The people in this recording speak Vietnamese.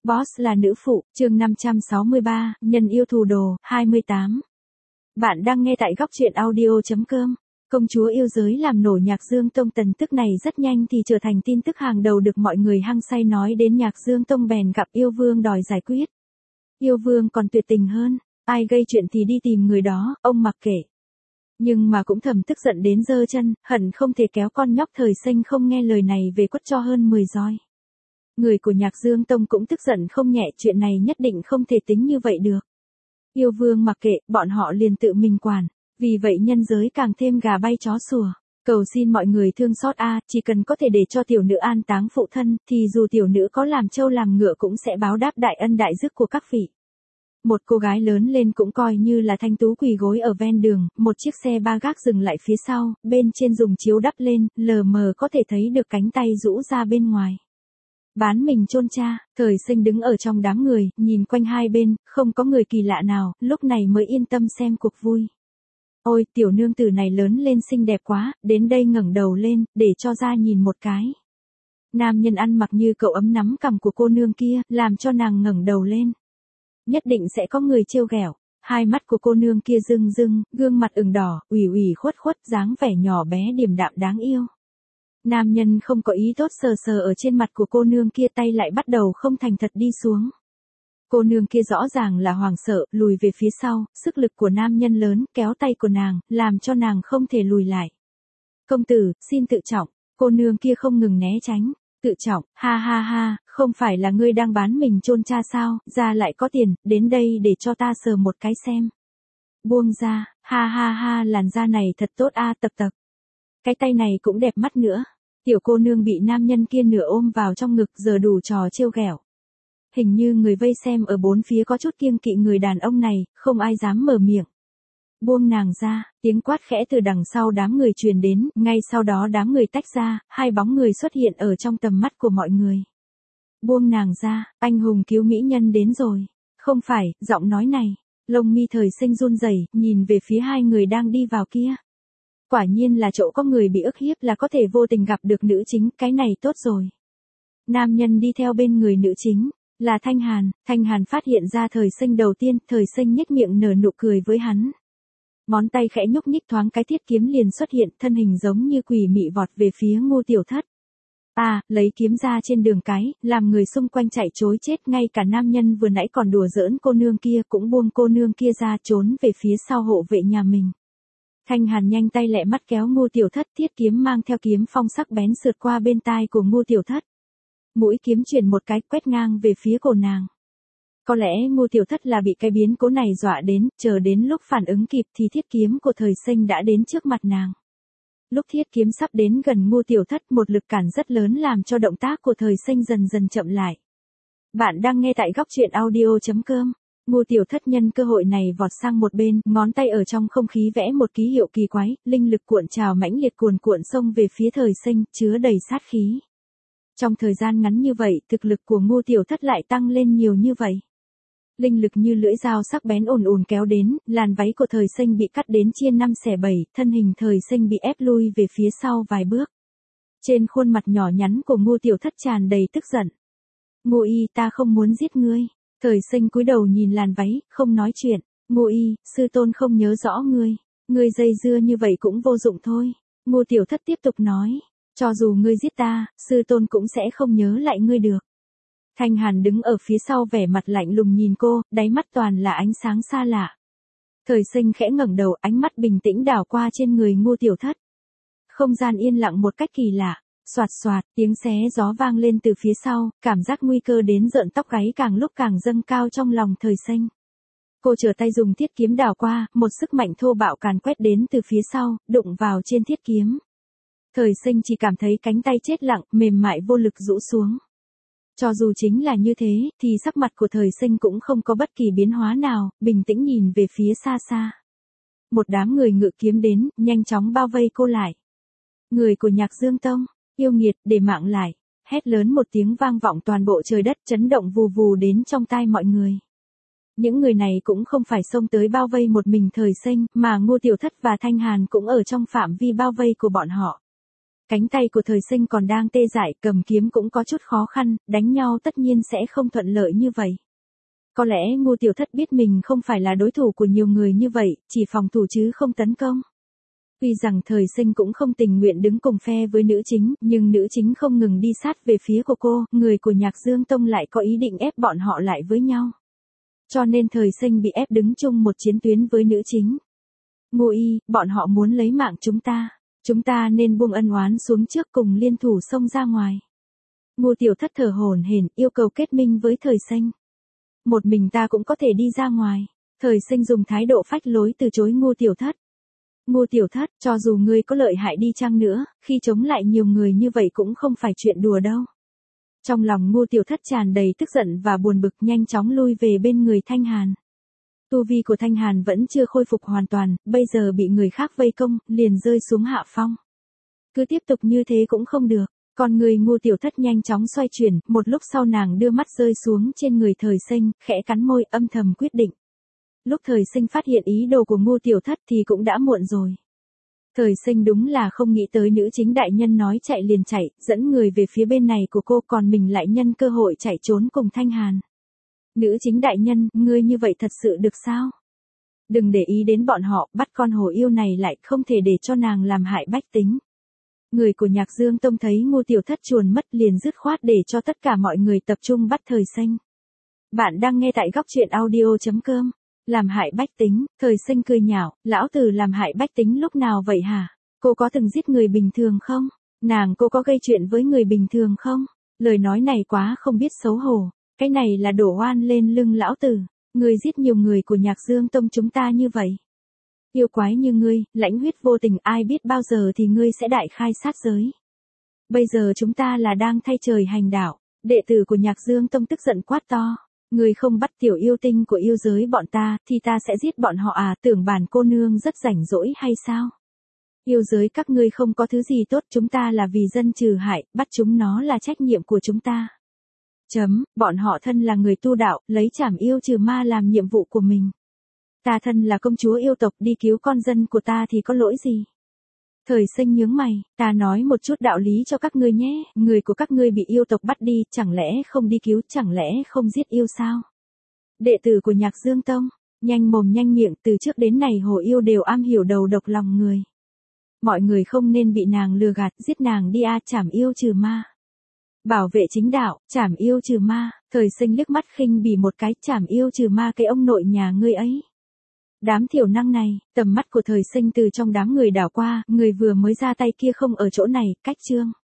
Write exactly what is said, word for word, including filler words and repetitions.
Boss là nữ phụ, chương năm trăm sáu mươi ba, nhân yêu thù đồ, hai mươi tám. Bạn đang nghe tại góc truyện audio.com. Công chúa yêu giới làm nổ Nhạc Dương Tông Tần Tức này rất nhanh thì trở thành tin tức hàng đầu được mọi người hăng say nói đến. Nhạc Dương Tông bèn gặp yêu vương đòi giải quyết. Yêu vương còn tuyệt tình hơn, ai gây chuyện thì đi tìm người đó, ông mặc kệ. Nhưng mà cũng thầm tức giận đến giơ chân, hận không thể kéo con nhóc thời sinh không nghe lời này về quất cho hơn mười roi. Người của Nhạc Dương Tông cũng tức giận không nhẹ, chuyện này nhất định không thể tính như vậy được. Yêu vương mặc kệ, bọn họ liền tự mình quản, vì vậy nhân giới càng thêm gà bay chó sủa. Cầu xin mọi người thương xót a, chỉ cần có thể để cho tiểu nữ an táng phụ thân, thì dù tiểu nữ có làm trâu làm ngựa cũng sẽ báo đáp đại ân đại dứt của các vị. Một cô gái lớn lên cũng coi như là thanh tú quỳ gối ở ven đường, một chiếc xe ba gác dừng lại phía sau, bên trên dùng chiếu đắp lên, lờ mờ có thể thấy được cánh tay rũ ra bên ngoài. Bán mình chôn cha, thời sinh đứng ở trong đám người, nhìn quanh hai bên, không có người kỳ lạ nào, lúc này mới yên tâm xem cuộc vui. Ôi, tiểu nương tử này lớn lên xinh đẹp quá, đến đây ngẩng đầu lên, để cho ra nhìn một cái. Nam nhân ăn mặc như cậu ấm nắm cằm của cô nương kia, làm cho nàng ngẩng đầu lên. Nhất định sẽ có người trêu ghẹo. Hai mắt của cô nương kia rưng rưng, gương mặt ửng đỏ, ủy ủy khuất khuất, dáng vẻ nhỏ bé điềm đạm đáng yêu. Nam nhân không có ý tốt sờ sờ ở trên mặt của cô nương kia, tay lại bắt đầu không thành thật đi xuống. Cô nương kia rõ ràng là hoảng sợ, lùi về phía sau, sức lực của nam nhân lớn, kéo tay của nàng, làm cho nàng không thể lùi lại. Công tử, xin tự trọng, cô nương kia không ngừng né tránh. Tự trọng, ha ha ha, không phải là ngươi đang bán mình chôn cha sao, ra lại có tiền, đến đây để cho ta sờ một cái xem. Buông ra, ha ha ha, làn da này thật tốt a, tập tập. Cái tay này cũng đẹp mắt nữa. Tiểu cô nương bị nam nhân kia nửa ôm vào trong ngực, giờ đủ trò trêu ghẹo. Hình như người vây xem ở bốn phía có chút kiêng kỵ người đàn ông này, không ai dám mở miệng. Buông nàng ra, tiếng quát khẽ từ đằng sau đám người truyền đến, ngay sau đó đám người tách ra, hai bóng người xuất hiện ở trong tầm mắt của mọi người. Buông nàng ra, anh hùng cứu mỹ nhân đến rồi. Không phải, giọng nói này, lông mi thời sinh run rẩy, nhìn về phía hai người đang đi vào kia. Quả nhiên là chỗ có người bị ức hiếp là có thể vô tình gặp được nữ chính, cái này tốt rồi. Nam nhân đi theo bên người nữ chính, là Thanh Hàn. Thanh Hàn phát hiện ra thời sinh đầu tiên, thời sinh nhếch miệng nở nụ cười với hắn. Ngón tay khẽ nhúc nhích thoáng cái thiết kiếm liền xuất hiện, thân hình giống như quỷ mị vọt về phía Ngô Tiểu Thất. À, lấy kiếm ra trên đường cái, làm người xung quanh chạy trối chết, ngay cả nam nhân vừa nãy còn đùa giỡn cô nương kia cũng buông cô nương kia ra trốn về phía sau hộ vệ nhà mình. Thanh Hàn nhanh tay lẹ mắt kéo Ngô Tiểu Thất, thiết kiếm mang theo kiếm phong sắc bén sượt qua bên tai của Ngô Tiểu Thất. Mũi kiếm chuyển một cái quét ngang về phía cổ nàng. Có lẽ Ngô Tiểu Thất là bị cái biến cố này dọa đến, chờ đến lúc phản ứng kịp thì thiết kiếm của thời sinh đã đến trước mặt nàng. Lúc thiết kiếm sắp đến gần Ngô Tiểu Thất, một lực cản rất lớn làm cho động tác của thời sinh dần dần chậm lại. Bạn đang nghe tại góc truyện audio.com. Ngô Tiểu Thất nhân cơ hội này vọt sang một bên, ngón tay ở trong không khí vẽ một ký hiệu kỳ quái, linh lực cuộn trào mãnh liệt cuồn cuộn xông về phía thời sinh, chứa đầy sát khí. Trong thời gian ngắn như vậy, thực lực của Ngô Tiểu Thất lại tăng lên nhiều như vậy. Linh lực như lưỡi dao sắc bén ồn ồn kéo đến, làn váy của thời sinh bị cắt đến chia năm xẻ bảy, thân hình thời sinh bị ép lui về phía sau vài bước. Trên khuôn mặt nhỏ nhắn của Ngô Tiểu Thất tràn đầy tức giận. Ngô y, ta không muốn giết ngươi. Thời sinh cúi đầu nhìn làn váy, không nói chuyện. Ngô y, sư tôn không nhớ rõ ngươi. Ngươi dây dưa như vậy cũng vô dụng thôi. Ngô Tiểu Thất tiếp tục nói. Cho dù ngươi giết ta, sư tôn cũng sẽ không nhớ lại ngươi được. Thanh Hàn đứng ở phía sau vẻ mặt lạnh lùng nhìn cô, đáy mắt toàn là ánh sáng xa lạ. Thời sinh khẽ ngẩng đầu, ánh mắt bình tĩnh đảo qua trên người Ngô Tiểu Thất. Không gian yên lặng một cách kỳ lạ, xoạt xoạt, tiếng xé gió vang lên từ phía sau, cảm giác nguy cơ đến rợn tóc gáy càng lúc càng dâng cao trong lòng thời sinh. Cô trở tay dùng thiết kiếm đảo qua, một sức mạnh thô bạo càn quét đến từ phía sau, đụng vào trên thiết kiếm. Thời sinh chỉ cảm thấy cánh tay chết lặng, mềm mại vô lực rũ xuống. Cho dù chính là như thế, thì sắc mặt của thời sinh cũng không có bất kỳ biến hóa nào, bình tĩnh nhìn về phía xa xa. Một đám người ngự kiếm đến, nhanh chóng bao vây cô lại. Người của Nhạc Dương Tông, yêu nghiệt, để mạng lại. Hét lớn một tiếng vang vọng toàn bộ trời đất, chấn động vù vù đến trong tai mọi người. Những người này cũng không phải xông tới bao vây một mình thời sinh, mà Ngô Tiểu Thất và Thanh Hàn cũng ở trong phạm vi bao vây của bọn họ. Cánh tay của thời sinh còn đang tê dại, cầm kiếm cũng có chút khó khăn, đánh nhau tất nhiên sẽ không thuận lợi như vậy. Có lẽ Ngô Tiểu Thất biết mình không phải là đối thủ của nhiều người như vậy, chỉ phòng thủ chứ không tấn công. Tuy rằng thời sinh cũng không tình nguyện đứng cùng phe với nữ chính, nhưng nữ chính không ngừng đi sát về phía của cô, người của Nhạc Dương Tông lại có ý định ép bọn họ lại với nhau. Cho nên thời sinh bị ép đứng chung một chiến tuyến với nữ chính. Ngô Y, bọn họ muốn lấy mạng chúng ta. Chúng ta nên buông ân oán xuống trước cùng liên thủ xông ra ngoài. Ngô Tiểu Thất thở hổn hển yêu cầu kết minh với thời sinh. Một mình ta cũng có thể đi ra ngoài. Thời sinh dùng thái độ phách lối từ chối Ngô Tiểu Thất. Ngô Tiểu Thất, cho dù ngươi có lợi hại đi chăng nữa, khi chống lại nhiều người như vậy cũng không phải chuyện đùa đâu. Trong lòng Ngô Tiểu Thất tràn đầy tức giận và buồn bực, nhanh chóng lui về bên người Thanh Hàn. Tu vi của Thanh Hàn vẫn chưa khôi phục hoàn toàn, bây giờ bị người khác vây công, liền rơi xuống hạ phong. Cứ tiếp tục như thế cũng không được. Còn người Ngô Tiểu Thất nhanh chóng xoay chuyển, một lúc sau nàng đưa mắt rơi xuống trên người thời sinh, khẽ cắn môi âm thầm quyết định. Lúc thời sinh phát hiện ý đồ của Ngô Tiểu Thất thì cũng đã muộn rồi. Thời sinh đúng là không nghĩ tới nữ chính đại nhân nói chạy liền chạy, dẫn người về phía bên này của cô, còn mình lại nhân cơ hội chạy trốn cùng Thanh Hàn. Nữ chính đại nhân, ngươi như vậy thật sự được sao? Đừng để ý đến bọn họ, bắt con hổ yêu này lại, không thể để cho nàng làm hại bách tính. Người của Nhạc Dương Tông thấy Ngô Tiểu Thất chuồn mất liền dứt khoát để cho tất cả mọi người tập trung bắt thời sinh. Bạn đang nghe tại góc truyện audio chấm com. Làm hại bách tính, thời sinh cười nhạo, lão tử làm hại bách tính lúc nào vậy hả? Cô có từng giết người bình thường không? Nàng cô có gây chuyện với người bình thường không? Lời nói này quá không biết xấu hổ. Cái này là đổ oan lên lưng lão tử. Ngươi giết nhiều người của Nhạc Dương Tông chúng ta như vậy. Yêu quái như ngươi, lãnh huyết vô tình, ai biết bao giờ thì ngươi sẽ đại khai sát giới. Bây giờ chúng ta là đang thay trời hành đạo. Đệ tử của Nhạc Dương Tông tức giận quát to. Ngươi không bắt tiểu yêu tinh của yêu giới bọn ta, thì ta sẽ giết bọn họ à, tưởng bản cô nương rất rảnh rỗi hay sao? Yêu giới các ngươi không có thứ gì tốt, chúng ta là vì dân trừ hại, bắt chúng nó là trách nhiệm của chúng ta. Chấm, bọn họ thân là người tu đạo, lấy trảm yêu trừ ma làm nhiệm vụ của mình. Ta thân là công chúa yêu tộc, đi cứu con dân của ta thì có lỗi gì? Thời sinh nhướng mày, ta nói một chút đạo lý cho các ngươi nhé, người của các ngươi bị yêu tộc bắt đi, chẳng lẽ không đi cứu, chẳng lẽ không giết yêu sao? Đệ tử của Nhạc Dương Tông, nhanh mồm nhanh miệng, từ trước đến nay hồ yêu đều am hiểu đầu độc lòng người. Mọi người không nên bị nàng lừa gạt, giết nàng đi a, trảm yêu trừ ma. Bảo vệ chính đạo, trảm yêu trừ ma, thời sinh liếc mắt khinh bỉ một cái, trảm yêu trừ ma cái ông nội nhà ngươi ấy. Đám thiểu năng này, tầm mắt của thời sinh từ trong đám người đảo qua, người vừa mới ra tay kia không ở chỗ này, cách chương.